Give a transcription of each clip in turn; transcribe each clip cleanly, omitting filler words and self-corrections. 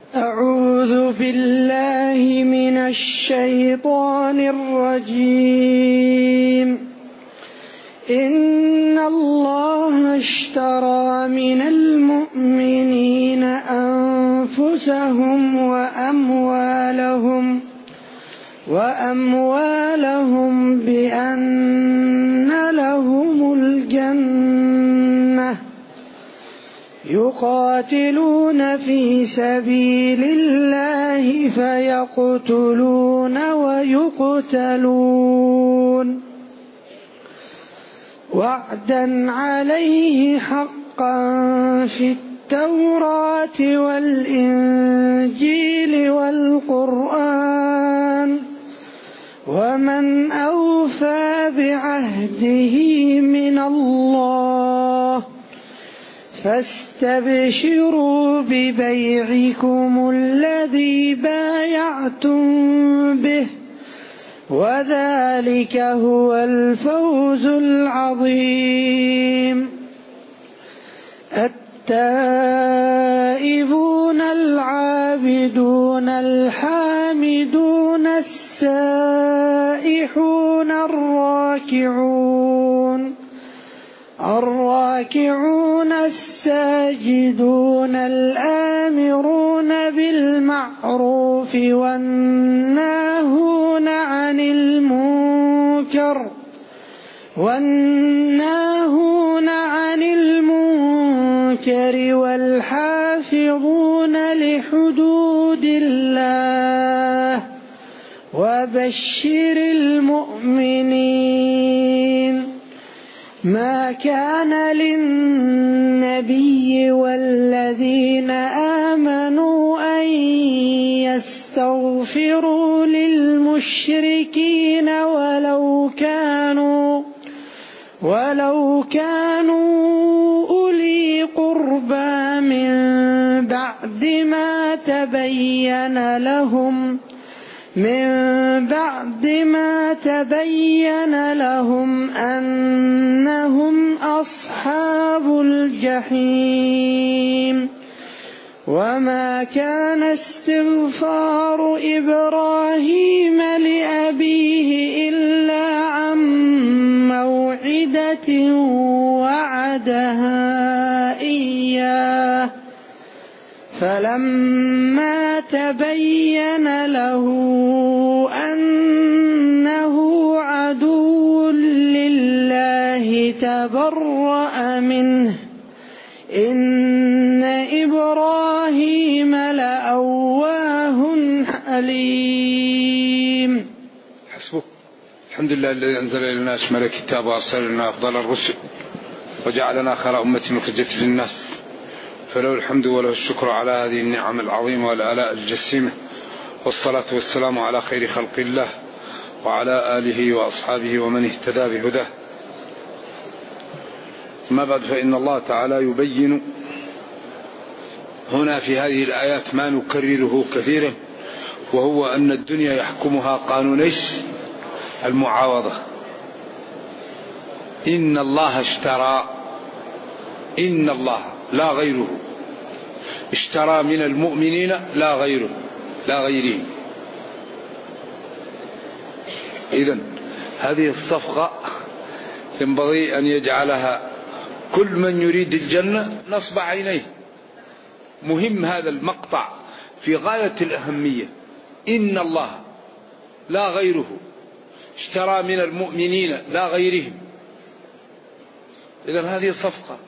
أعوذ بالله من الشيطان الرجيم. إن الله اشترى من المؤمنين أنفسهم وأموالهم بأن لهم الجنة يقاتلون في سبيل الله فيقتلون ويقتلون وعدا عليه حقا في التوراة والإنجيل والقرآن ومن أوفى بعهده من الله فاستبشروا ببيعكم الذي بايعتم به وذلك هو الفوز العظيم. التائبون العابدون الحامدون السائحون الراكعون الساجدون الآمرون بالمعروف والناهون عن المنكر والحافظون لحدود الله وبشر المؤمنين. ما كان للنبي والذين آمنوا أن يستغفروا للمشركين ولو كانوا أولي قربى من بعد ما تبين لهم أنهم أصحاب الجحيم. وما كان استغفار إبراهيم لأبيه إلا عن موعدة وعدها إياه فلما تبين له أنه عدو لله تبرأ منه إن إبراهيم لأواه حليم. حسبك. الحمد لله الذي أنزل إلينا أشمل الكتاب وأرسل لنا أفضل الرسل وجعلنا خير أمة أخرجت للناس فله الحمد وله الشكر على هذه النعم العظيمة والآلاء الجسيمة والصلاة والسلام على خير خلق الله وعلى آله وأصحابه ومن اهتدى بهداه. ما بعد، فإن الله تعالى يبين هنا في هذه الآيات ما نكرره كثيرا، وهو أن الدنيا يحكمها قانون المعاوضة. إن الله اشترى، إن الله لا غيره، اشترى من المؤمنين لا غيرهم. إذن هذه الصفقة ينبغي أن يجعلها كل من يريد الجنة نصب عينيه. مهم هذا المقطع في غاية الأهمية. إن الله لا غيره اشترى من المؤمنين لا غيرهم. إذن هذه الصفقة،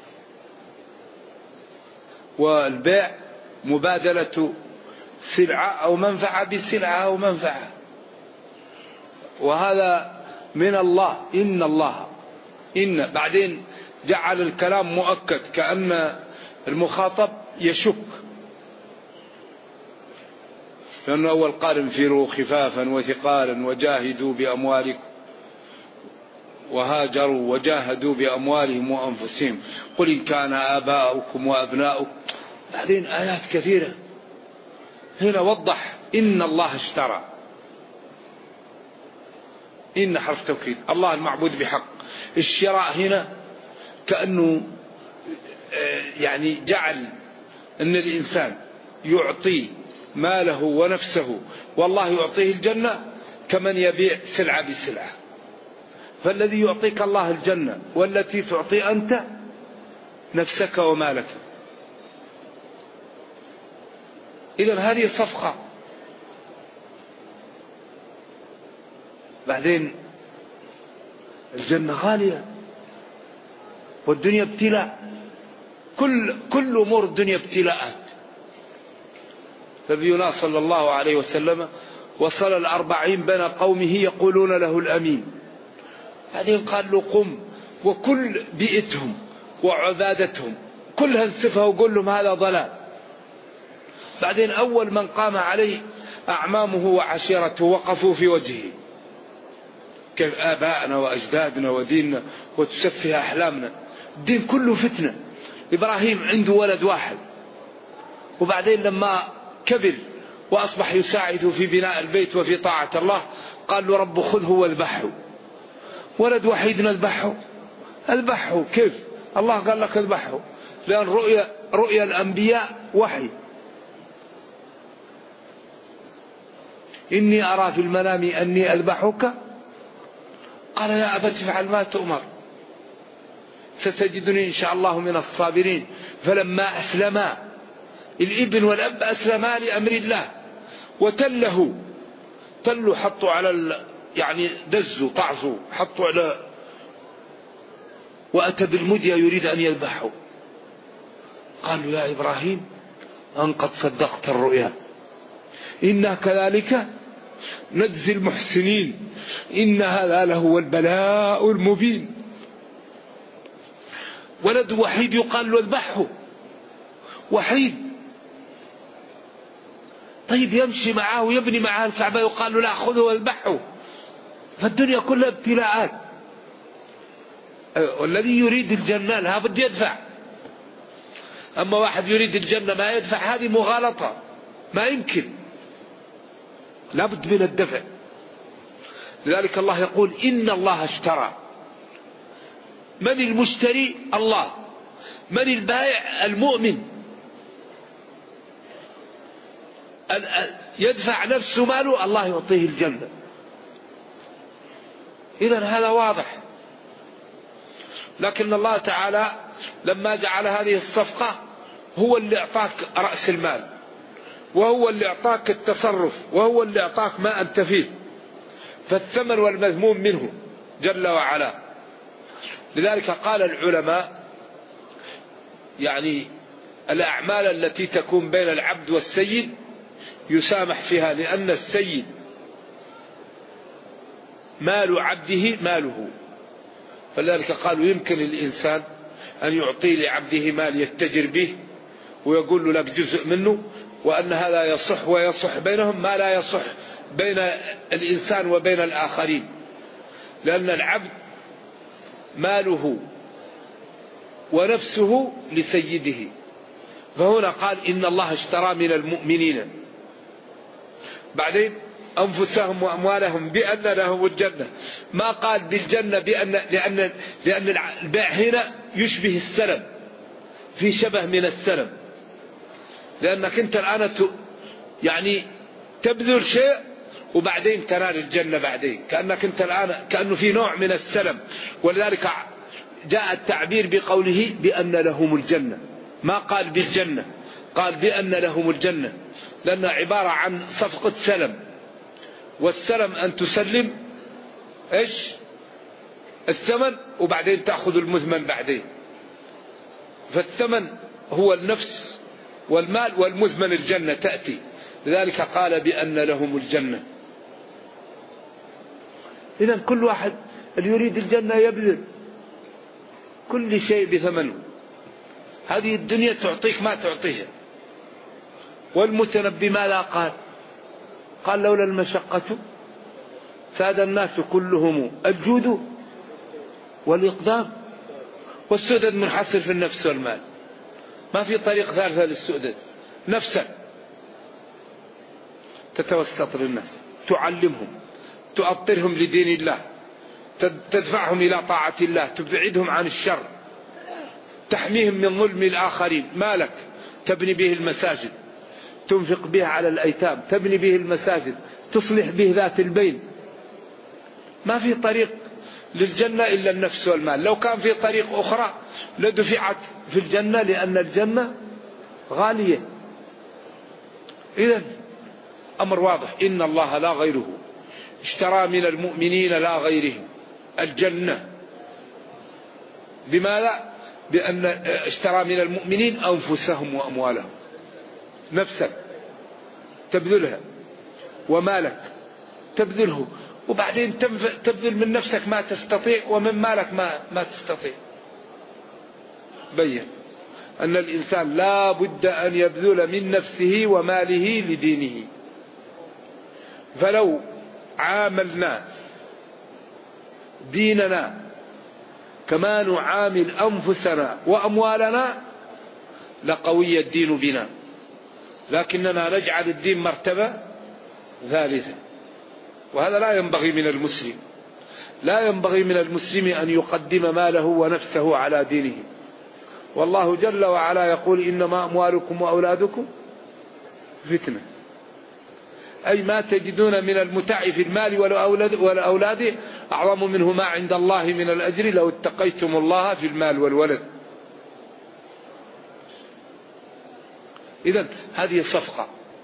والبيع مبادلة سلعة أو منفعة بسلعة أو منفعة، وهذا من الله. إن الله إن بعدين جعل الكلام مؤكد كأن المخاطب يشك، لأنه أول قال انفروا خفافا وثقالا وجاهدوا بأموالكم وهاجروا وجاهدوا بأموالهم وأنفسهم قل إن كان آباؤكم وأبناؤكم. بعدين آيات كثيرة هنا وضح إن الله اشترى. إن حرف توكيد، الله المعبود بحق. الشراء هنا كأنه يعني جعل أن الإنسان يعطي ماله ونفسه والله يعطيه الجنة كمن يبيع سلعة بسلعة. فالذي يعطيك الله الجنة والتي تعطي أنت نفسك ومالك. إذن هذه صفقة. بعدين الجنة غالية والدنيا ابتلاء، كل أمور الدنيا ابتلاءات. نبينا صلى الله عليه وسلم وصل 40 بين قومه يقولون له الأمين. بعدين قال له قم، وكل بيئتهم وعبادتهم كلها انسفها وقول لهم هذا ضلال. بعدين أول من قام عليه أعمامه وعشيرته وقفوا في وجهه، كيف آبائنا وأجدادنا وديننا وتسفه أحلامنا. الدين كله فتنة. إبراهيم عنده ولد واحد، وبعدين لما كبر وأصبح يساعد في بناء البيت وفي طاعة الله قال له رب خذه واذبحه. ولد وحيد نذبحه؟ اذبحه كيف؟ الله قال لك اذبحه، لأن رؤيا الأنبياء وحي. إني أرى في المنام أني أذبحك قال يا أبت افعل ما تؤمر ستجدني إن شاء الله من الصابرين. فلما أسلما، الابن والأب أسلما لأمر الله، وتله حطوا على يعني دزوا طعزوا حطوا على، وأتى بالمدية يريد أن يذبحه. قالوا يا إبراهيم أن قد صدقت الرؤيا، إنا كذلك نجزي المحسنين، إن هذا لهو البلاء المبين. ولد وحيد يقال له اذبحه، وحيد. طيب يمشي معه ويبني معه الكعبة يقال له لا خذه واذبحه. فالدنيا كلها ابتلاءات. والذي يريد الجنة لا بد يدفع. أما واحد يريد الجنة ما يدفع، هذه مغالطة، ما يمكن، لا بد من الدفع. لذلك الله يقول إن الله اشترى. من المشتري؟ الله. من البائع؟ المؤمن. يدفع نفسه ماله، الله يعطيه الجنة. إذن هذا واضح. لكن الله تعالى لما جعل هذه الصفقة هو اللي أعطاك رأس المال، وهو اللي أعطاك التصرف، وهو اللي أعطاك ما أنت فيه، فالثمن والمذموم منه جل وعلا. لذلك قال العلماء يعني الأعمال التي تكون بين العبد والسيد يسامح فيها، لأن السيد مال عبده ماله. فلذلك قالوا يمكن الإنسان أن يعطي لعبده مال يتجر به ويقول له لك جزء منه، وأن هذا يصح ويصح بينهم ما لا يصح بين الإنسان وبين الآخرين، لأن العبد ماله ونفسه لسيده. فهنا قال إن الله اشترى من المؤمنين بعدين أنفسهم وأموالهم بأن لهم الجنة. ما قال بالجنة لأن البيع هنا يشبه السلم، في شبه من السلم، لأنك أنت الآن يعني تبذل شيء وبعدين تنال الجنة بعدين، كأنك أنت الآن كأنه في نوع من السلم. ولذلك جاء التعبير بقوله بأن لهم الجنة، ما قال بالجنة، قال بأن لهم الجنة، لأنها عبارة عن صفقة سلم. والسلم أن تسلم إيش الثمن وبعدين تأخذ المثمن بعدين. فالثمن هو النفس والمال، والمثمن الجنة تأتي. لذلك قال بأن لهم الجنة. إذن كل واحد اللي يريد الجنة يبذل كل شيء بثمنه. هذه الدنيا تعطيك ما تعطيها. والمتنبي ماذا قال؟ قال لولا المشقة ساد الناس كلهم الجود والإقدام. والسؤدد منحصر في النفس والمال، ما في طريق ثالثة للسؤدد. نفسك تتوسط للناس، تعلمهم، تؤطرهم لدين الله، تدفعهم إلى طاعة الله، تبعدهم عن الشر، تحميهم من ظلم الآخرين. مالك تبني به المساجد، تنفق به على الأيتام، تبني به المساجد، تصلح به ذات البين. ما في طريق للجنة إلا النفس والمال. لو كان في طريق أخرى لدفعت في الجنة، لأن الجنة غالية. إذن أمر واضح، إن الله لا غيره اشترى من المؤمنين لا غيرهم الجنة. بماذا؟ بأن اشترى من المؤمنين أنفسهم وأموالهم. نفسك تبذلها ومالك تبذله، وبعدين تبذل من نفسك ما تستطيع ومن مالك ما تستطيع. بين أن الإنسان لا بد أن يبذل من نفسه وماله لدينه. فلو عاملنا ديننا كما نعامل أنفسنا وأموالنا لقوي الدين بنا، لكننا نجعل الدين مرتبة ثالثة، وهذا لا ينبغي من المسلم. لا ينبغي من المسلم أن يقدم ماله ونفسه على دينه. والله جل وعلا يقول إنما أموالكم وأولادكم فتنة، أي ما تجدون من المتاع في المال والأولاد أعظم منه ما عند الله من الأجر لو اتقيتم الله في المال والولد. إذن هذه صفقة.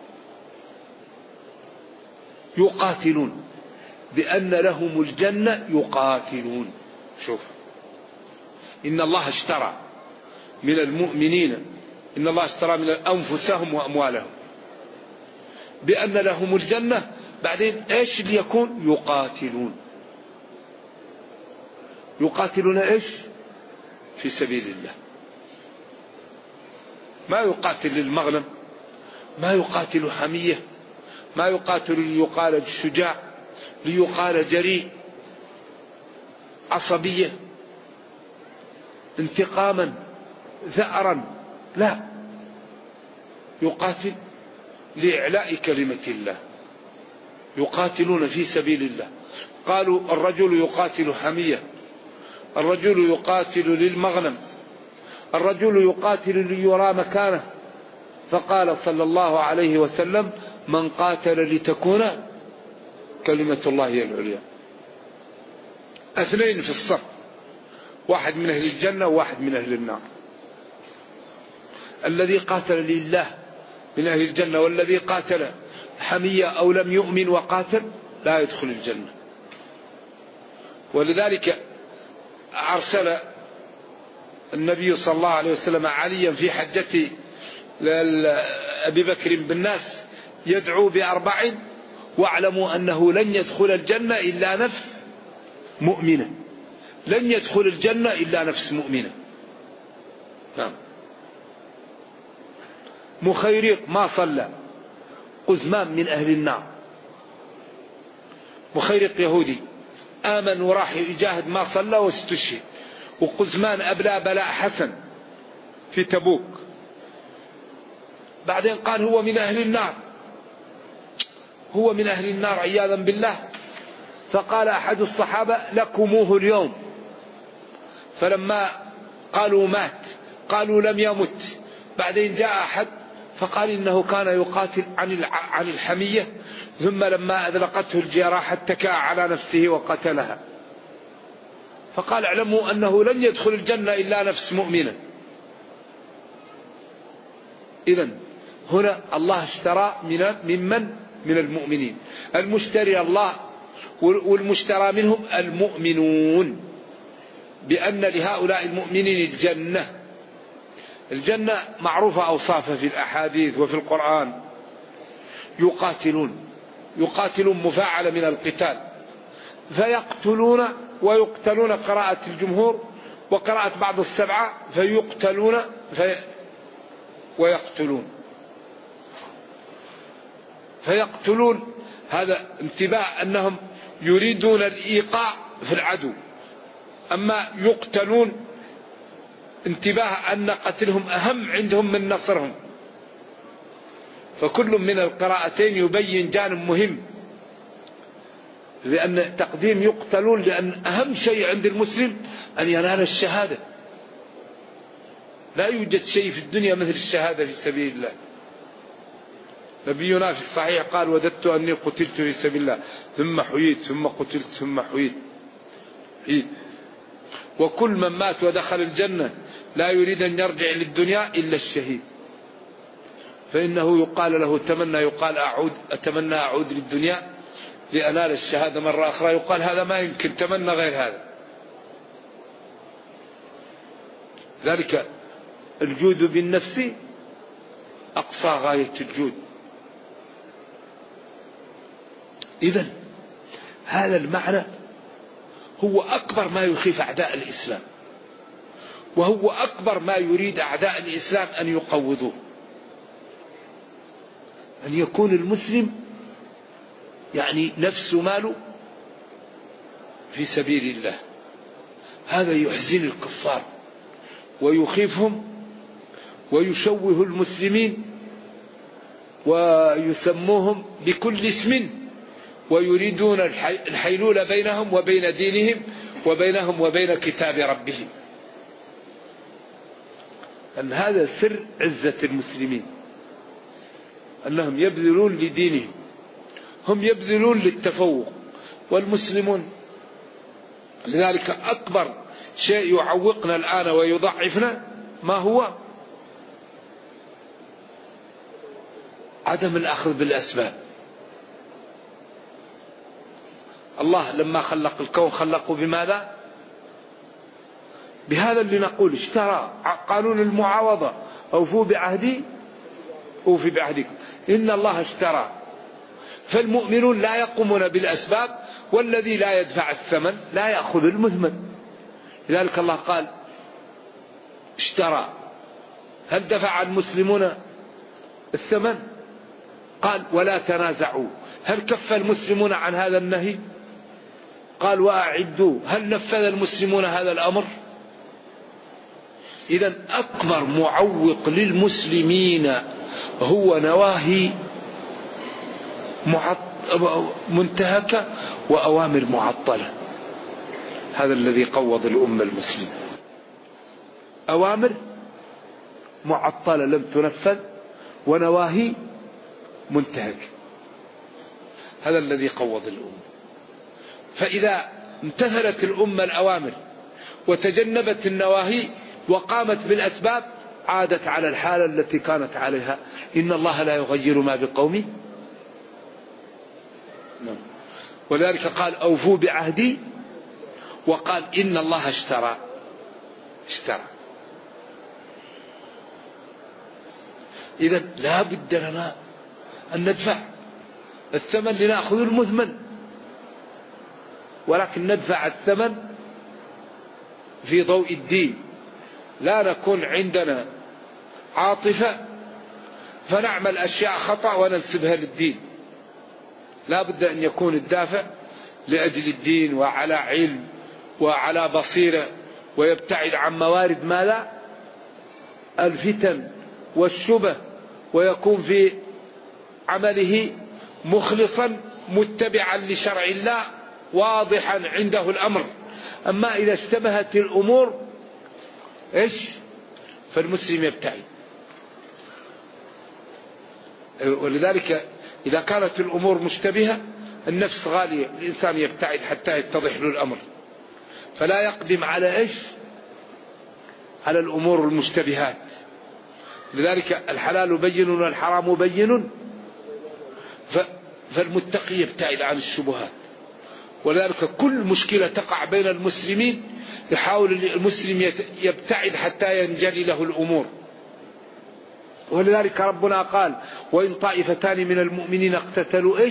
يقاتلون بأن لهم الجنة، يقاتلون. شوف، إن الله اشترى من المؤمنين، إن الله اشترى من أنفسهم وأموالهم بأن لهم الجنة. بعدين إيش اللي يكون؟ يقاتلون. يقاتلون إيش؟ في سبيل الله. ما يقاتل للمغنم، ما يقاتل حمية، ما يقاتل ليقال شجاع، ليقال جريء، عصبية، انتقاما، ثأرا. لا، يقاتل لإعلاء كلمة الله. يقاتلون في سبيل الله. قالوا الرجل يقاتل حمية، الرجل يقاتل للمغنم، الرجل يقاتل ليرى مكانه. فقال صلى الله عليه وسلم من قاتل لتكون كلمة الله هي العليا. اثنين في الصف، واحد من أهل الجنة وواحد من أهل النار. الذي قاتل لله من أهل الجنة، والذي قاتل حمية أو لم يؤمن وقاتل لا يدخل الجنة. ولذلك أرسل النبي صلى الله عليه وسلم عليا في حجته لأبي بكر بالناس يدعو بأربع: واعلموا أنه لن يدخل الجنة إلا نفس مؤمنة. لن يدخل الجنة إلا نفس مؤمنة. نعم. مخيرق ما صلى، قزمان من أهل النار. مخيرق يهودي آمن وراح يجاهد ما صلى واستشهد. وقزمان أبلى بلاء حسن في تبوك. بعدين قال هو من أهل النار، هو من أهل النار عياذا بالله. فقال أحد الصحابة لكموه اليوم. فلما قالوا مات، قالوا لم يمت. بعدين جاء أحد فقال إنه كان يقاتل عن الحمية، ثم لما أذلقته الجراح اتكأ على نفسه وقتلها. فقال اعلموا أنه لن يدخل الجنة إلا نفس مؤمنة. إذن هنا الله اشترى من المؤمنين. المشتري الله، والمشترى منهم المؤمنون، بأن لهؤلاء المؤمنين الجنة. الجنة معروفة أوصافها في الأحاديث وفي القرآن. يقاتلون مفاعلة من القتال، فيقتلون ويقتلون قراءة الجمهور، وقراءة بعض السبعة فيقتلون فيقتلون. هذا انتباه أنهم يريدون الإيقاع في العدو. أما يقتلون انتباه أن قتلهم أهم عندهم من نصرهم. فكل من القراءتين يبين جانب مهم، لأن تقديم يقتلون لأن أهم شيء عند المسلم أن ينال الشهادة. لا يوجد شيء في الدنيا مثل الشهادة في سبيل الله. نبينا في الصحيح قال وددت أني قتلت في سبيل الله ثم حييت ثم قتلت ثم حييت. وكل من مات ودخل الجنة لا يريد أن يرجع للدنيا إلا الشهيد، فإنه يقال له تمنى، يقال أتمنى أعود للدنيا لأنال الشهادة مرة أخرى، يقال هذا ما يمكن، تمنى غير هذا. ذلك الجود بالنفس أقصى غاية الجود. إذن هذا المعنى هو أكبر ما يخيف أعداء الإسلام، وهو أكبر ما يريد أعداء الإسلام أن يقوضوه، أن يكون المسلم يعني نفس ماله في سبيل الله. هذا يحزن الكفار ويخيفهم ويشوه المسلمين ويسموهم بكل اسم، ويريدون الحيلول بينهم وبين دينهم وبينهم وبين كتاب ربهم. أن هذا سر عزة المسلمين، أنهم يبذلون لدينهم، هم يبذلون للتفوق، والمسلمون. لذلك أكبر شيء يعوقنا الآن ويضعفنا ما هو؟ عدم الأخذ بالأسباب. الله لما خلق الكون خلقه بماذا؟ بهذا اللي نقول اشترى، قانون المعاوضة، أوفوا بعهدي أوفي بعهدكم، إن الله اشترى. فالمؤمنون لا يقومون بالأسباب، والذي لا يدفع الثمن لا يأخذ المثمن. لذلك الله قال اشترى. هل دفع المسلمون الثمن؟ قال ولا تنازعوا. هل كف المسلمون عن هذا النهي؟ قال وأعدوا. هل نفذ المسلمون هذا الأمر؟ إذن أكبر معوق للمسلمين هو نواهي منتهكة وأوامر معطلة. هذا الذي قوض الأمة المسلمة، أوامر معطلة لم تنفذ ونواهي منتهكة. هذا الذي قوض الأمة. فإذا امتثلت الأمة الأوامر وتجنبت النواهي وقامت بالأسباب عادت على الحالة التي كانت عليها. إن الله لا يغير ما بقوم. ولذلك قال أوفوا بعهدي، وقال إن الله اشترى. إذا لا بد لنا أن ندفع الثمن لنأخذ المثمن، ولكن ندفع الثمن في ضوء الدين. لا نكون عندنا عاطفة فنعمل أشياء خطأ وننسبها للدين. لا بد أن يكون الدافع لأجل الدين وعلى علم وعلى بصيرة، ويبتعد عن موارد ماذا؟ الفتن والشبه، ويكون في عمله مخلصا متبعا لشرع الله واضحا عنده الأمر. أما إذا اشتبهت الأمور فالمسلم يبتعد. ولذلك إذا كانت الأمور مشتبهة النفس غالية، الإنسان يبتعد حتى يتضح له الأمر، فلا يقدم على على الأمور المشتبهات. لذلك الحلال بين والحرام بين، فالمتقي يبتعد عن الشبهات. ولذلك كل مشكلة تقع بين المسلمين يحاول المسلم يبتعد حتى ينجلي له الأمور. ولذلك ربنا قال وإن طائفتان من المؤمنين اقتتلوا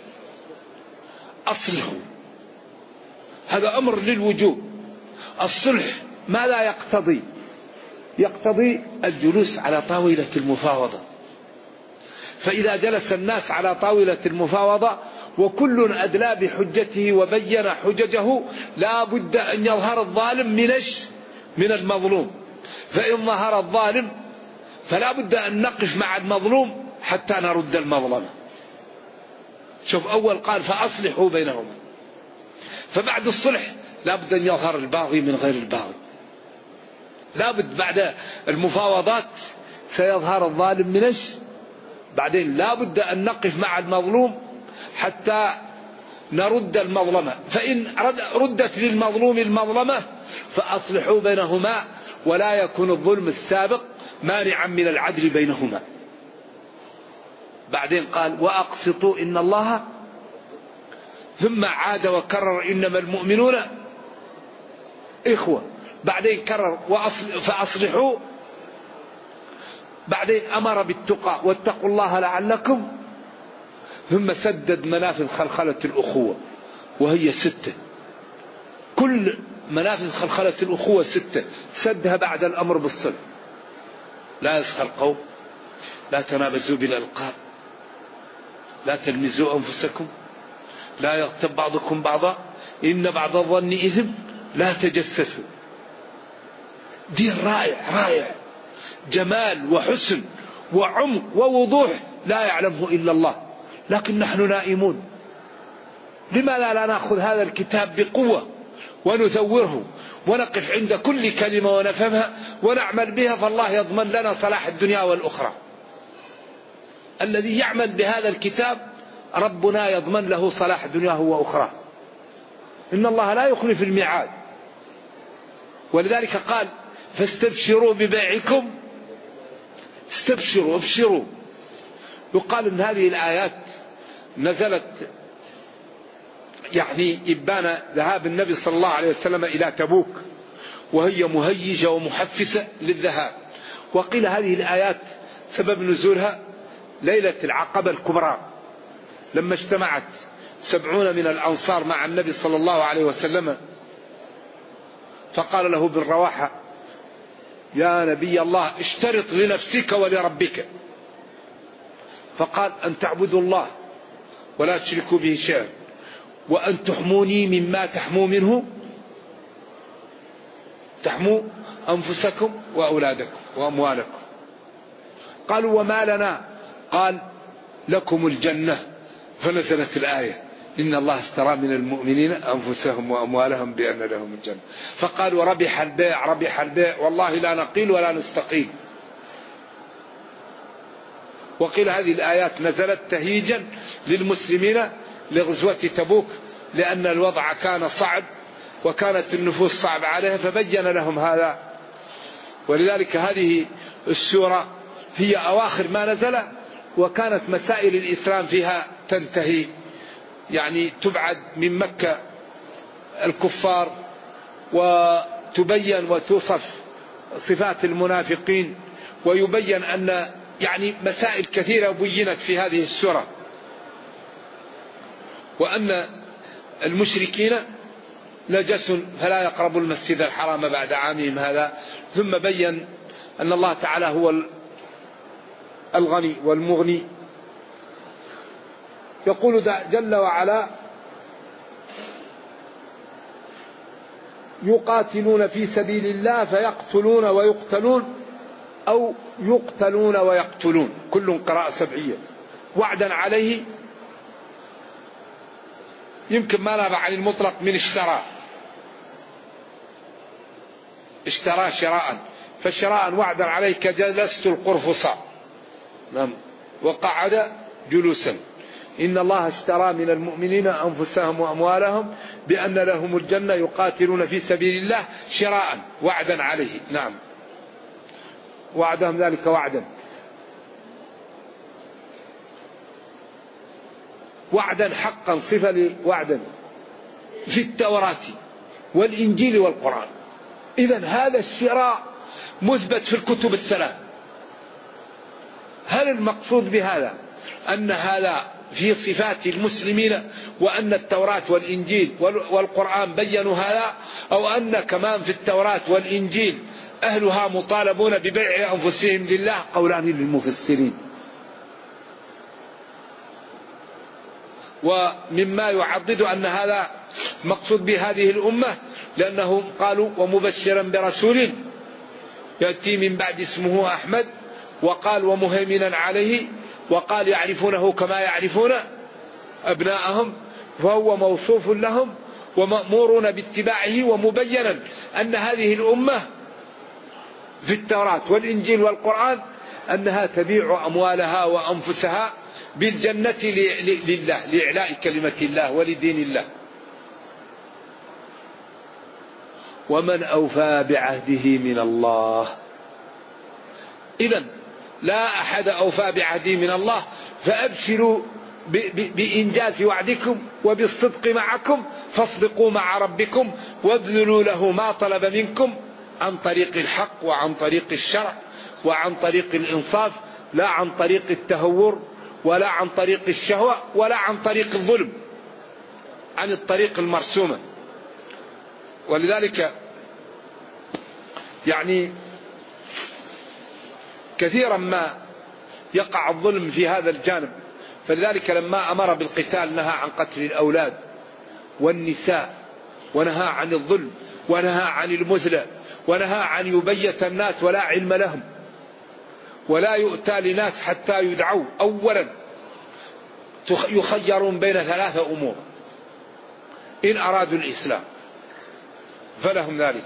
أصلحوا. هذا أمر للوجوب. الصلح ماذا يقتضي؟ يقتضي الجلوس على طاولة المفاوضة. فإذا جلس الناس على طاولة المفاوضة وكل أدلى بحجته وبين حججه لا بد أن يظهر الظالم من المظلوم. فإن ظهر الظالم فلا بد أن نقف مع المظلوم حتى نرد المظلمة. شوف أول قال فأصلحوا بينهما، فبعد الصلح لا بد أن يظهر الباغي من غير الباغي. لا بد بعد المفاوضات سيظهر الظالم بعدين لا بد أن نقف مع المظلوم حتى نرد المظلمة، فإن ردت للمظلوم المظلمة فأصلحوا بينهما ولا يكون الظلم السابق مانعا من العدل بينهما. بعدين قال وأقسطوا إن الله، ثم عاد وكرر إنما المؤمنون إخوة، بعدين كرر فأصلحوا، بعدين أمر بالتقى واتقوا الله لعلكم، ثم سدد منافذ خلخلة الأخوة وهي 6. كل منافذ خلخلة الأخوة 6 سدها بعد الأمر بالصلح. لا يسخر قوم، لا تنابزوا بالألقاب، لا تلمزوا أنفسكم، لا يغتب بعضكم بعضا، إن بعض الظن إثم، لا تجسسوا. دين رائع، جمال وحسن وعمق ووضوح لا يعلمه إلا الله، لكن نحن نائمون. لماذا لا نأخذ هذا الكتاب بقوة ونثوره ونقف عند كل كلمة ونفهمها ونعمل بها، فالله يضمن لنا صلاح الدنيا والأخرى. الذي يعمل بهذا الكتاب ربنا يضمن له صلاح دنياه وأخرى. إن الله لا يخلف الميعاد، ولذلك قال فاستبشروا ببيعكم، استبشروا ابشروا. يقال ان هذه الآيات نزلت يعني إبان ذهاب النبي صلى الله عليه وسلم إلى تبوك، وهي مهيجة ومحفزة للذهاب. وقيل هذه الآيات سبب نزولها ليلة العقبة الكبرى، لما اجتمعت 70 من الأنصار مع النبي صلى الله عليه وسلم، فقال له بن رواحة يا نبي الله اشترط لنفسك ولربك، فقال أن تعبدوا الله ولا تشركوا به شيئا، وأن تحموني مما تحموا منه، تحموا أنفسكم وأولادكم وأموالكم. قالوا وما لنا؟ قال لكم الجنة. فنزلت الآية إن الله اشترى من المؤمنين أنفسهم وأموالهم بأن لهم الجنة. فقالوا ربح البيع، ربح البيع، والله لا نقيل ولا نستقيل. وقيل هذه الآيات نزلت تهيجا للمسلمين لغزوة تبوك، لأن الوضع كان صعب وكانت النفوس صعب عليها، فبين لهم هذا. ولذلك هذه السورة هي أواخر ما نزل، وكانت مسائل الإسلام فيها تنتهي، يعني تبعد من مكة الكفار وتبين وتوصف صفات المنافقين، ويبين أن يعني مسائل كثيرة بينت في هذه السورة، وأن المشركين نجس فلا يقربوا المسجد الحرام بعد عامهم هذا. ثم بين أن الله تعالى هو الغني والمغني. يقول جل وعلا يقاتلون في سبيل الله فيقتلون ويقتلون، أو يقتلون ويقتلون، كل قراءة سبعية. وعدا عليه يمكن ما نابع عن المطلق من اشترى شراء، فشراء وعدا عليه كجلست القرفصاء وقعد جلوسا. إن الله اشترى من المؤمنين أنفسهم وأموالهم بأن لهم الجنة يقاتلون في سبيل الله شراء وعدا عليه. نعم، وعدهم ذلك وعدا حقا، صفة لوعدا في التوراة والإنجيل والقرآن. إذن هذا الشراء مثبت في الكتب الثلاث. هل المقصود بهذا أن هذا في صفات المسلمين وأن التوراة والإنجيل والقرآن بيّنوا هذا، أو أن كمان في التوراة والإنجيل أهلها مطالبون ببيع أنفسهم لله؟ قولان للمفسرين. ومما يعضد أن هذا مقصود بهذه الأمة، لأنهم قالوا ومبشرا برسول يأتي من بعد اسمه أحمد، وقال ومهيمنا عليه، وقال يعرفونه كما يعرفون أبناءهم، فهو موصوف لهم ومأمورون باتباعه. ومبينا أن هذه الأمة في التوراة والإنجيل والقرآن أنها تبيع أموالها وأنفسها بالجنة لله، لإعلاء كلمة الله ولدين الله. ومن أوفى بعهده من الله. إذن لا أحد أوفى بعهده من الله، فأبشروا بإنجاز وعدكم وبالصدق معكم، فاصدقوا مع ربكم وابذلوا له ما طلب منكم عن طريق الحق وعن طريق الشرع وعن طريق الإنصاف، لا عن طريق التهور ولا عن طريق الشهوة ولا عن طريق الظلم، عن الطريق المرسومة. ولذلك يعني كثيرا ما يقع الظلم في هذا الجانب. فلذلك لما أمر بالقتال نهى عن قتل الأولاد والنساء، ونهى عن الظلم، ونهى عن المثلى، ونهى عن يبيت الناس ولا علم لهم، ولا يؤتى لناس حتى يدعوا. أولا يخيرون بين ثلاثة أمور إن أرادوا الإسلام فلهم ذلك،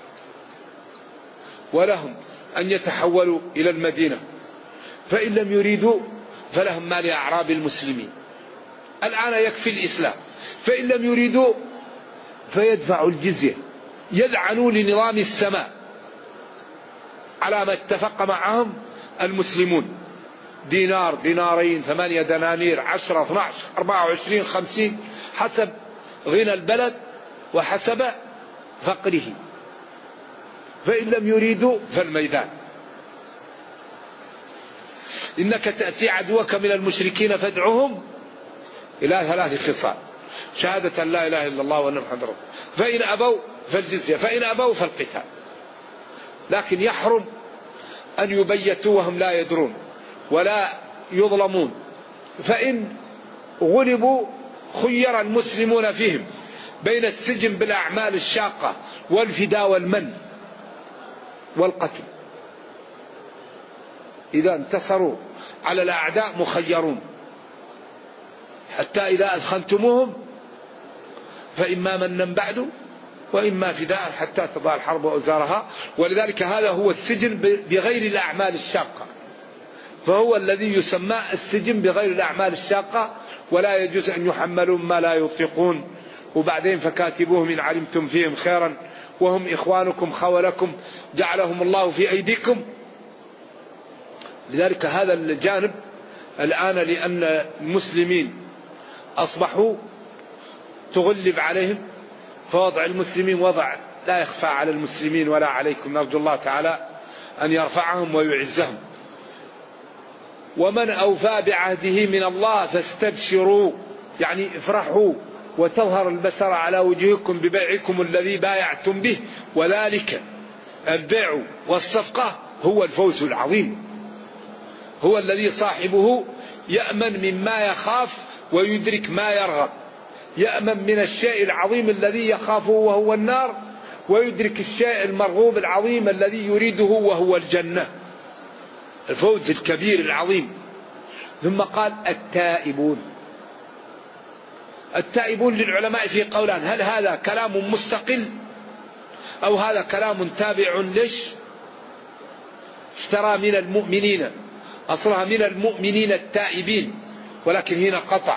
ولهم أن يتحولوا إلى المدينة، فإن لم يريدوا فلهم ما لأعراب المسلمين. الآن يكفي الإسلام، فإن لم يريدوا فيدفعوا الجزية، يلعنوا لنظام السماء على ما اتفق معهم المسلمون، دينار، دينارين، 8 دنانير، 10، 12، 24، 50 حسب غنى البلد وحسب فقره. فإن لم يريدوا فالميدان. إنك تأتي عدوك من المشركين فادعهم إلى 3 خصال: شهادة لا إله إلا الله وأن محمد رسول الله، فإن أبوا فالجزية، فإن أبوا فالقتال. لكن يحرم أن يبيتوا وهم لا يدرون ولا يظلمون. فإن غلبوا خير المسلمون فيهم بين السجن بالأعمال الشاقة والفداء والمن والقتل. إذا انتصروا على الأعداء مخيرون، حتى إذا أثخنتموهم فإما منا بعد وإما فداء حتى تضع الحرب أوزارها. ولذلك هذا هو السجن بغير الأعمال الشاقة، فهو الذي يسمى السجن بغير الأعمال الشاقة، ولا يجوز أن يحملوا ما لا يطيقون. وبعدين فكاتبوهم إن علمتم فيهم خيرا وهم إخوانكم خولكم جعلهم الله في أيديكم. لذلك هذا الجانب الآن، لأن المسلمين أصبحوا تغلب عليهم، فوضع المسلمين وضع لا يخفى على المسلمين ولا عليكم، نرجو الله تعالى أن يرفعهم ويعزهم. ومن أوفى بعهده من الله فاستبشروا، يعني افرحوا وتظهر البشر على وجوهكم ببيعكم الذي بايعتم به، وذلك البيع والصفقة هو الفوز العظيم، هو الذي صاحبه يأمن مما يخاف ويدرك ما يرغب، يأمن من الشيء العظيم الذي يخافه وهو النار، ويدرك الشيء المرغوب العظيم الذي يريده وهو الجنة، الفوز الكبير العظيم. ثم قال التائبون. التائبون للعلماء في قولان: هل هذا كلام مستقل أو هذا كلام تابع ليش؟ اشترى من المؤمنين، أصلها من المؤمنين التائبين، ولكن هنا قطع،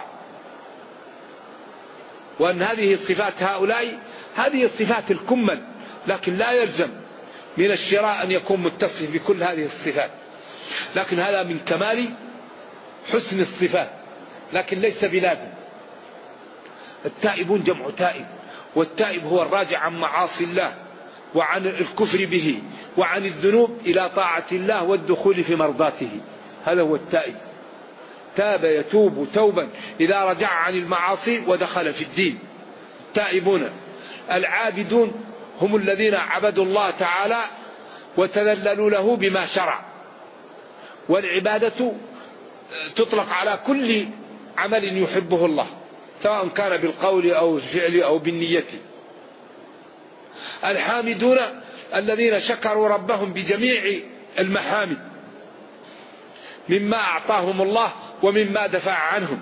وأن هذه صفات هؤلاء هذه الصفات الكمل، لكن لا يلزم من الشراء أن يكون متصف بكل هذه الصفات، لكن هذا من كمال حسن الصفات، لكن ليس بلازم. التائبون جمع تائب، والتائب هو الراجع عن معاصي الله وعن الكفر به وعن الذنوب إلى طاعة الله والدخول في مرضاته، هذا هو التائب. تاب يتوب توبا إذا رجع عن المعاصي ودخل في الدين. تائبون. العابدون هم الذين عبدوا الله تعالى وتذللوا له بما شرع، والعبادة تطلق على كل عمل يحبه الله، سواء كان بالقول أو الفعل أو بالنية. الحامدون الذين شكروا ربهم بجميع المحامد مما أعطاهم الله ومما دفع عنهم.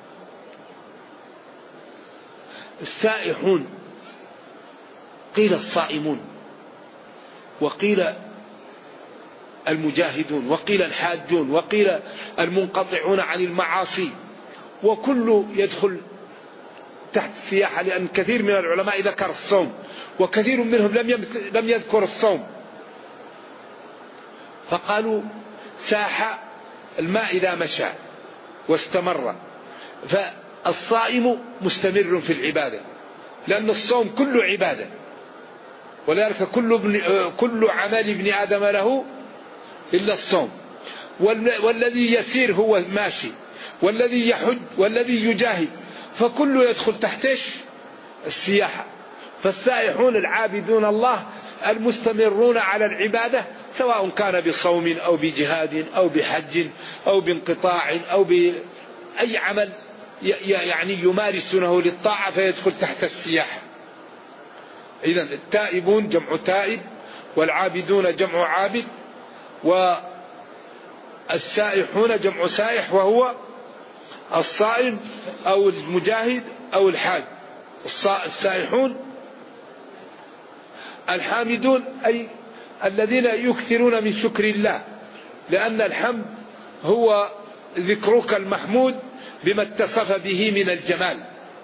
السائحون، قيل الصائمون، وقيل المجاهدون، وقيل الحاجون، وقيل المنقطعون عن المعاصي، وكل يدخل تحت السياحة، لأن كثير من العلماء ذكر الصوم وكثير منهم لم يذكر الصوم، فقالوا ساح الماء إذا مشى واستمر، فالصائم مستمر في العبادة، لأن الصوم كله عبادة، ولذلك كل عمل ابن آدم له إلا الصوم. والذي يسير هو ماشي، والذي يحج، والذي يجاهد، فكله يدخل تحت السياحة. فالسائحون العابدون الله المستمرون على العبادة، سواء كان بصوم أو بجهاد أو بحج أو بانقطاع أو بأي عمل يعني يمارسونه للطاعة فيدخل تحت السياحة. إذن التائبون جمع تائب، والعابدون جمع عابد، والسائحون جمع سائح وهو الصائم أو المجاهد أو الحاج. السائحون الحامدون أي الذين يكثرون من شكر الله، لأن الحمد هو ذكرك المحمود بما اتصف به من الجمال.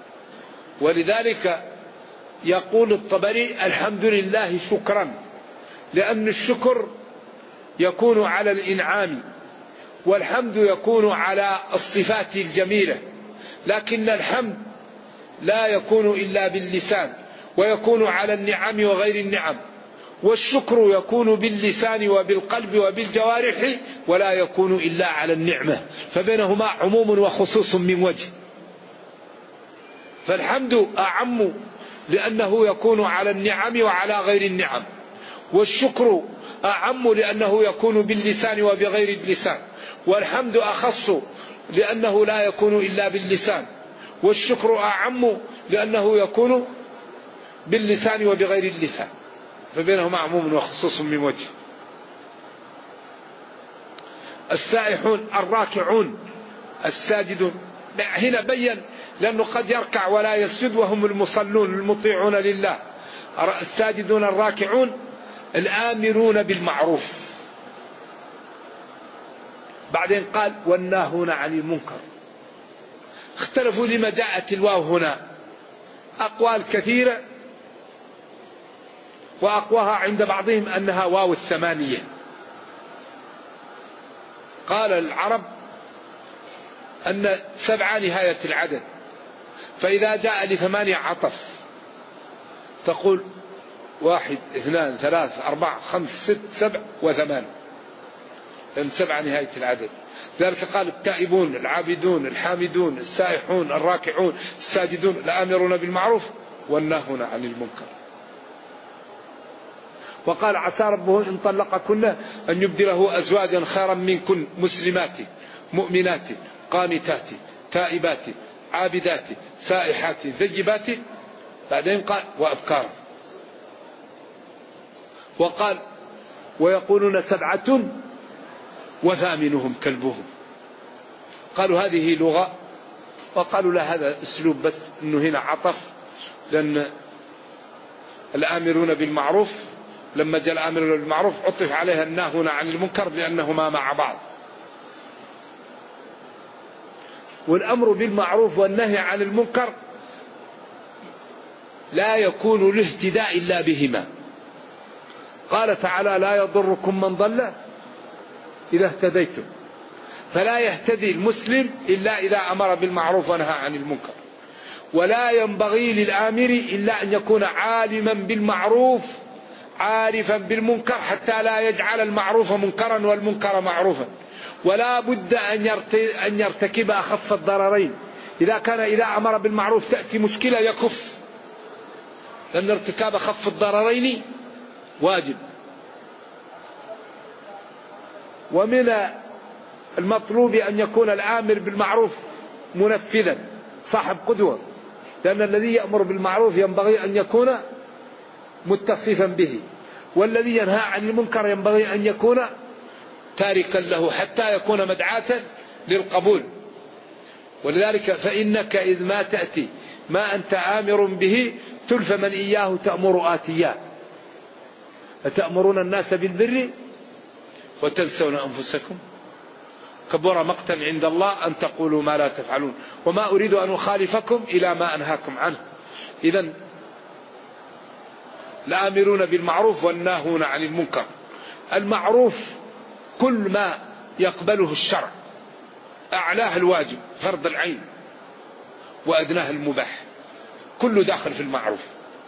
ولذلك يقول الطبري الحمد لله شكرا، لأن الشكر يكون على الإنعام، والحمد يكون على الصفات الجميلة، لكن الحمد لا يكون إلا باللسان، ويكون على النعم وغير النعم، والشكر يكون باللسان وبالقلب وبالجوارح، ولا يكون إلا على النعمة، فبينهما عموم وخصوص من وجه. فالحمد أعم لأنه يكون على النعم وعلى غير النعم، والشكر أعم لأنه يكون باللسان وبغير اللسان، والحمد أخص لأنه لا يكون إلا باللسان، والشكر أعم لأنه يكون باللسان وبغير اللسان، فبينهما عموم وخصوص من وجه. السائحون الراكعون الساجدون، هنا بين لأنه قد يركع ولا يسجد وهم المصلون المطيعون لله. الساجدون الراكعون الآمرون بالمعروف. بعدين قال والناهون عن المنكر. اختلفوا لما جاءت الواو هنا، أقوال كثيرة، وأقواها عند بعضهم أنها واو الثمانية. قال العرب أن 7 نهاية العدد، فإذا جاء ل8 عطف تقول 1 2 3 4 5 6 7 و8، لأن 7 نهاية العدد. ذلك قال التائبون العابدون الحامدون السائحون الراكعون الساجدون الآمرون بالمعروف والناهون عن المنكر. وقال عسى ربه إن طلقكن أن يبدله أزواجا خيرا منكن مسلمات مؤمنات قانتات تائبات عابدات سائحات ذيبات. بعدين قال وأبكارا. وقال ويقولون 7 وثامنهم كلبهم. قالوا هذه لغة، وقالوا لا هذا أسلوب بس، إنه هنا عطف، لأن الآمرون بالمعروف لما جاء الآمرون بالمعروف عطف عليها الناهون عن المنكر لأنهما مع بعض. والأمر بالمعروف والنهي عن المنكر لا يكون الاهتداء إلا بهما. قال تعالى لا يضركم من ضل إذا اهتديتم، فلا يهتدي المسلم إلا إذا أمر بالمعروف ونهى عن المنكر. ولا ينبغي للآمر إلا أن يكون عالما بالمعروف عارفا بالمنكر حتى لا يجعل المعروف منكرا والمنكر معروفا. ولا بد أن يرتكب أخف الضررين. إذا أمر بالمعروف تأتي مشكلة يكف، لأن ارتكاب أخف الضررين واجب. ومن المطلوب أن يكون الآمر بالمعروف منفذا صاحب قدوة، لأن الذي يأمر بالمعروف ينبغي أن يكون متصفا به، والذي ينهى عن المنكر ينبغي أن يكون تاركا له حتى يكون مدعاة للقبول. ولذلك فإنك إذ ما تأتي ما أنت آمر به تلف من إياه تأمر آتياه، أتأمرون الناس بالبر وتنسون أنفسكم كبر مقتا عند الله أن تقولوا ما لا تفعلون وما أريد أن أخالفكم إلى ما أنهاكم عنه. إذن الآمرون بالمعروف والناهون عن المنكر. المعروف كل ما يقبله الشرع، أعلاه الواجب فرض العين وأدناه المباح، كله داخل في المعروف.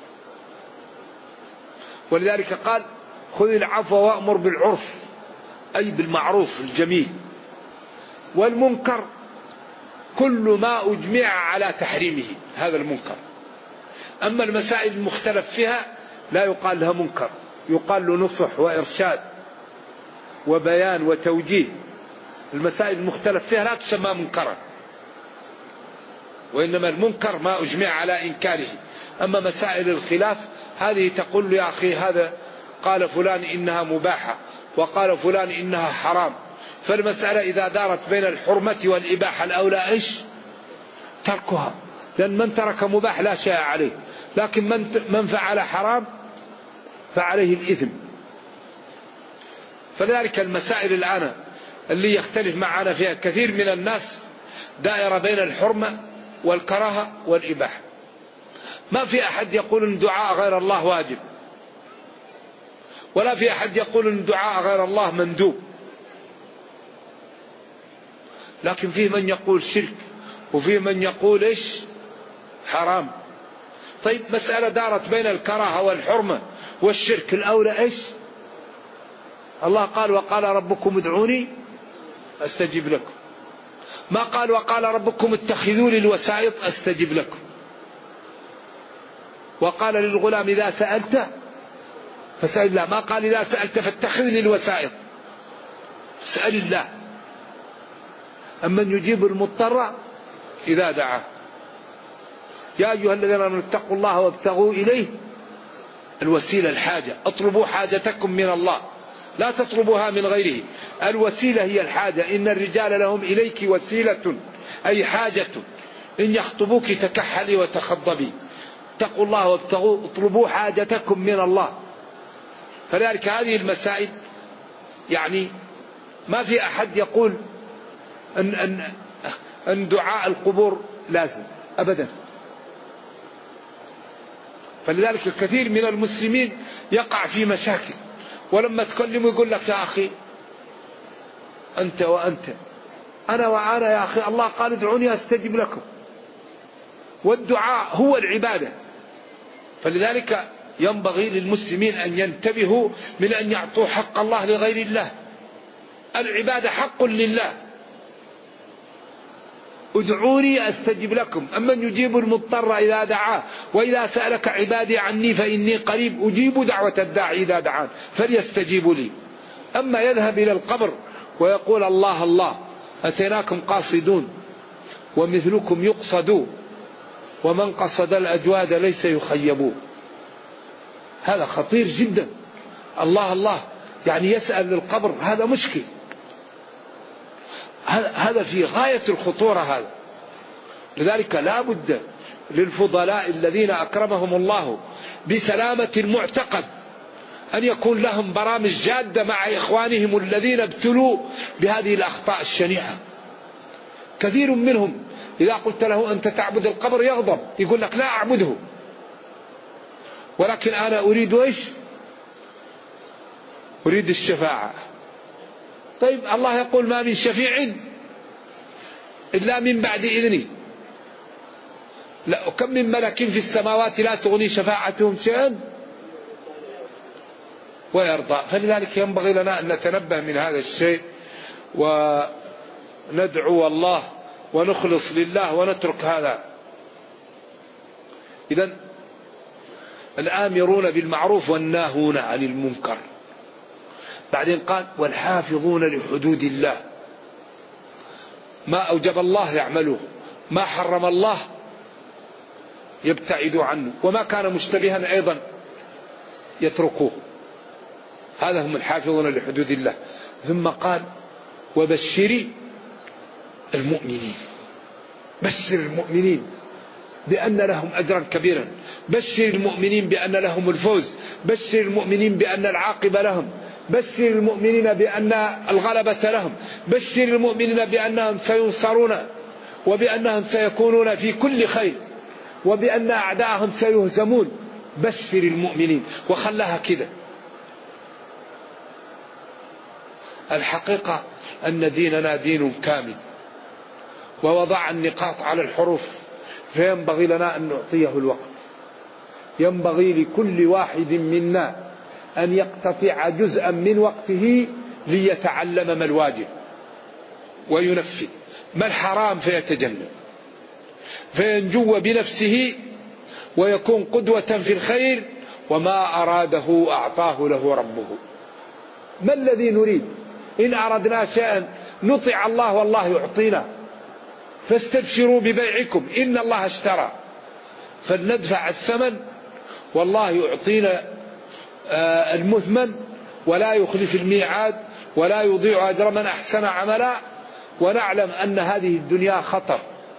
ولذلك قال خذ العفو وأمر بالعرف، أي بالمعروف الجميل. والمنكر كل ما أجمع على تحريمه، هذا المنكر. أما المسائل المختلف فيها لا يقال لها منكر، يقال له نصح وإرشاد وبيان وتوجيه. المسائل المختلف فيها لا تسمى منكرا، وإنما المنكر ما أجمع على إنكاره. أما مسائل الخلاف هذه تقول يا أخي هذا قال فلان إنها مباحة وقال فلان إنها حرام. فالمسألة إذا دارت بين الحرمة والإباحة الأولى إيش؟ تركها، لأن من ترك مباح لا شيء عليه، لكن من فعل حرام فعليه الإثم. فلذلك المسائل الآن اللي يختلف معنا فيها كثير من الناس دائرة بين الحرمة والكراهة والإباحة. ما في أحد يقول أن دعاء غير الله واجب، ولا في أحد يقول أن دعاء غير الله مندوب، لكن فيه من يقول شرك وفيه من يقول إيش؟ حرام. طيب مسألة دارت بين الكراهة والحرمة والشرك، الأولى إيش؟ الله قال وقال ربكم ادعوني أستجب لكم، ما قال وقال ربكم اتخذوا لي الوسائط أستجب لكم. وقال للغلام إذا سألت فسأل الله، ما قال إذا سألت فاتخذ لي الوسائط، سأل الله. أمن يجيب المضطر إذا دعاه. يا أيها الذين آمنوا اتقوا الله وابتغوا إليه الوسيلة، الحاجة. اطلبوا حاجتكم من الله، لا تطلبوها من غيره. الوسيلة هي الحاجة. إن الرجال لهم إليك وسيلة، أي حاجة. إن يخطبوك تكحلي وتخضبي. اتقوا الله وابتغوا، اطلبوا حاجتكم من الله. فلذلك هذه المسائل يعني ما في أحد يقول أن دعاء القبور لازم أبدا. فلذلك الكثير من المسلمين يقع في مشاكل، ولما تكلمه يقول لك يا أخي أنت وأنت، أنا وأنا يا أخي، الله قال ادعوني أستجب لكم، والدعاء هو العبادة. فلذلك ينبغي للمسلمين أن ينتبهوا من أن يعطوا حق الله لغير الله. العبادة حق لله، ادعوني أستجب لكم. أمن يجيب المضطر إذا دعاه وإذا سألك عبادي عني فإني قريب أجيب دعوة الداعي إذا دعان فليستجيبوا لي. أما يذهب إلى القبر ويقول الله الله أتيناكم قاصدون ومثلكم يقصد ومن قصد الأجواد ليس يخيبون، هذا خطير جدا. الله الله يعني يسأل للقبر، هذا مشكل، هذا في غاية الخطورة هذا. لذلك لا بد للفضلاء الذين أكرمهم الله بسلامة المعتقد أن يكون لهم برامج جادة مع إخوانهم الذين ابتلوا بهذه الأخطاء الشنيعة. كثير منهم إذا قلت له أنت تعبد القبر يغضب، يقول لك لا أعبده، ولكن أنا أريد إيش؟ أريد الشفاعة. طيب الله يقول ما من شفيع إلا من بعد إذني. لا، وكم من ملك في السماوات لا تغني شفاعتهم شيئا ويرضى. فلذلك ينبغي لنا أن نتنبه من هذا الشيء وندعو الله ونخلص لله ونترك هذا. إذن الآمرون بالمعروف والناهون عن المنكر. بعدين قال والحافظون لحدود الله، ما أوجب الله يعملوه، ما حرم الله يبتعدوا عنه، وما كان مشتبها أيضا يتركوه. هذا هم الحافظون لحدود الله. ثم قال وبشر المؤمنين، بشر المؤمنين بأن لهم أجرا كبيرا، بشر المؤمنين بأن لهم الفوز، بشر المؤمنين بأن العاقبة لهم. بشر المؤمنين بأن الغلبة لهم، بشر المؤمنين بأنهم سينصرون وبأنهم سيكونون في كل خير وبأن أعداءهم سيهزمون. بشر المؤمنين وخلاها كده. الحقيقة أن ديننا دين كامل ووضع النقاط على الحروف، فينبغي لنا أن نعطيه الوقت. ينبغي لكل واحد منا أن يقتطع جزءا من وقته ليتعلم ما الواجب وينفذ، ما الحرام فيتجنب، فينجو بنفسه ويكون قدوة في الخير، وما أراده أعطاه له ربه. ما الذي نريد؟ إن أردنا شيئا نطع الله والله يعطينا، فاستبشروا ببيعكم إن الله اشترى، فلندفع الثمن والله يعطينا المثمن ولا يخلف الميعاد ولا يضيع أجر من أحسن عملا. ونعلم أن هذه الدنيا خطر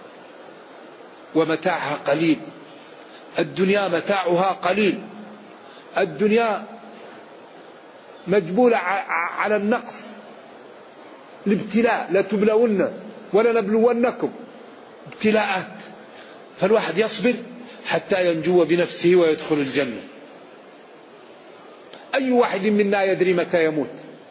ومتاعها قليل، الدنيا متاعها قليل، الدنيا مجبولة على النقص، الابتلاء لتبلون ولنبلونكم ابتلاءات، فالواحد يصبر حتى ينجو بنفسه ويدخل الجنة. أي واحد منا يدري متى يموت؟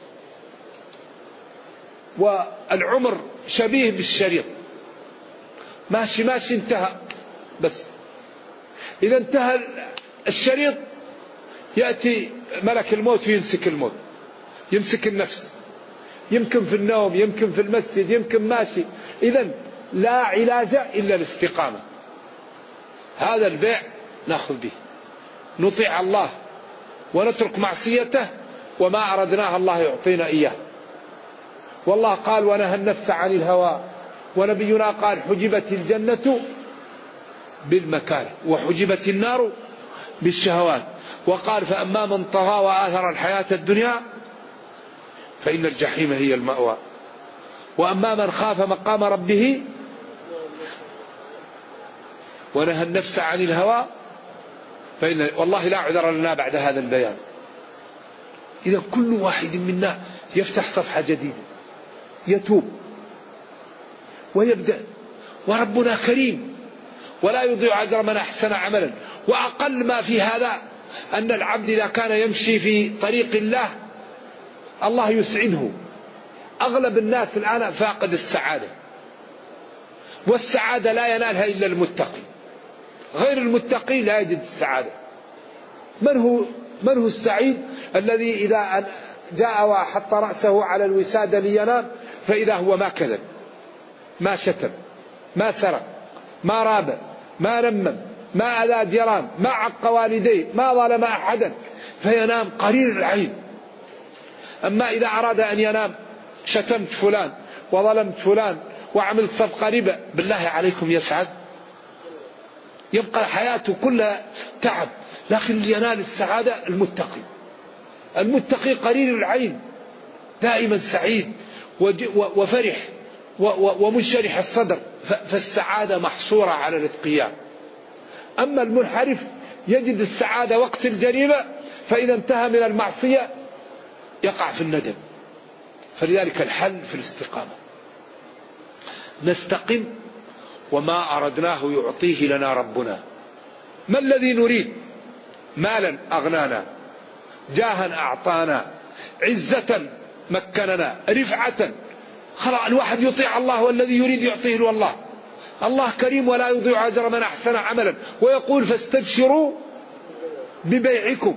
والعمر شبيه بالشريط، ماشي ماشي انتهى، بس إذا انتهى الشريط يأتي ملك الموت ويمسك الموت، يمسك النفس، يمكن في النوم، يمكن في المسجد، يمكن ماشي. إذا لا علاج إلا الاستقامة. هذا البيع نأخذ به، نطيع الله ونترك معصيته، وما أردناه الله يعطينا إياه. والله قال ونهى النفس عن الهوى، ونبينا قال حجبت الجنة بالمكاره وحجبت النار بالشهوات، وقال فأما من طغى وآثر الحياة الدنيا فإن الجحيم هي المأوى، وأما من خاف مقام ربه ونهى النفس عن الهوى فإن والله لا عذر لنا بعد هذا البيان. إذا كل واحد منا يفتح صفحة جديدة، يتوب ويبدأ، وربنا كريم ولا يضيع أجر من أحسن عملا. وأقل ما في هذا أن العبد إذا كان يمشي في طريق الله الله يسعده. أغلب الناس الآن فاقد السعادة، والسعادة لا ينالها إلا المتقي، غير المتقي لا يجد السعادة. من هو السعيد؟ الذي إذا جاء وحط رأسه على الوسادة لينام فإذا هو ما كذب، ما شتم، ما سرق، ما راب، ما نمم، ما أذى جيران، ما عق والديه، ما ظلم أحدا، فينام قرير العين. أما إذا أراد أن ينام شتمت فلان وظلمت فلان وعملت صفقة ربا، بالله عليكم يسعد؟ يبقى حياته كلها تعب. لكن ينال السعادة المتقي. المتقي قرير العين دائما سعيد وفرح ومنشرح الصدر، فالسعادة محصورة على الاتقياء. أما المنحرف يجد السعادة وقت الجريمة، فإذا انتهى من المعصية يقع في الندم. فلذلك الحل في الاستقامة، نستقم وما أردناه يعطيه لنا ربنا. ما الذي نريد؟ مالا أغنانا، جاها أعطانا، عزة مكننا، رفعة. خلاص الواحد يطيع الله والذي يريد يعطيه له الله. الله كريم ولا يضيع أجر من أحسن عملا، ويقول فاستبشروا ببيعكم.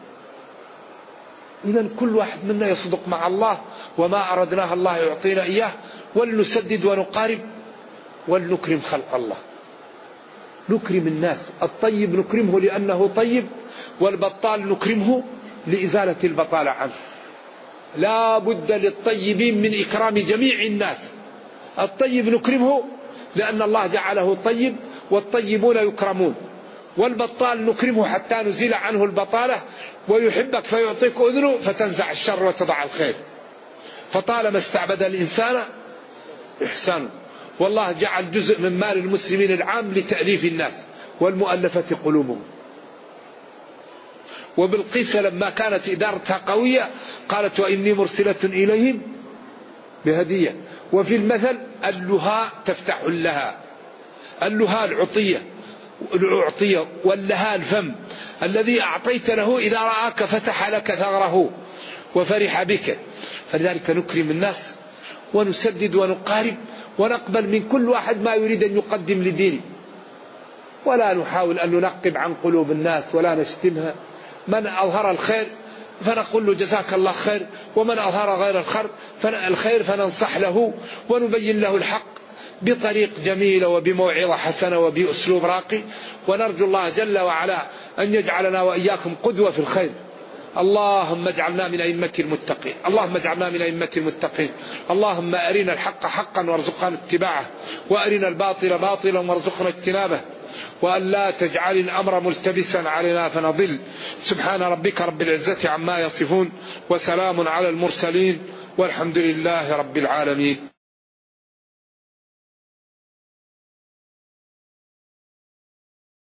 إذن كل واحد منا يصدق مع الله، وما أردناه الله يعطينا إياه، ولنسدد ونقارب ولنكرم خلق الله، نكرم الناس. الطيب نكرمه لأنه طيب، والبطال نكرمه لإزالة البطالة عنه. لا بد للطيبين من إكرام جميع الناس. الطيب نكرمه لأن الله جعله طيب، والطيبون يكرمون. والبطال نكرمه حتى نزيل عنه البطالة، ويحبك فيعطيك أذنه فتنزع الشر وتضع الخير. فطالما استعبد الإنسان إحسانه. والله جعل جزء من مال المسلمين العام لتأليف الناس والمؤلفة قلوبهم. وبالقيس لما كانت إدارتها قوية قالت وإني مرسلة إليهم بهدية. وفي المثل اللها تفتح اللها، اللها العطية واللها الفم الذي أعطيت له إذا رآك فتح لك ثغره وفرح بك. فلذلك نكرم الناس ونسدد ونقارب ونقبل من كل واحد ما يريد أن يقدم لدينه، ولا نحاول أن ننقب عن قلوب الناس ولا نشتمها. من أظهر الخير فنقول له جزاك الله خير، ومن أظهر غير الخير فننصح له ونبين له الحق بطريق جميلة وبموعظة حسنة وبأسلوب راقي. ونرجو الله جل وعلا أن يجعلنا وإياكم قدوة في الخير. اللهم اجعلنا من أئمة المتقين، اللهم اجعلنا من أئمة المتقين. اللهم أرنا الحق حقا وارزقنا اتباعه، وأرنا الباطل باطلا وارزقنا اجتنابه، وأن لا تجعل الأمر ملتبسا علينا فنضل. سبحان ربك رب العزة عما يصفون، وسلام على المرسلين، والحمد لله رب العالمين.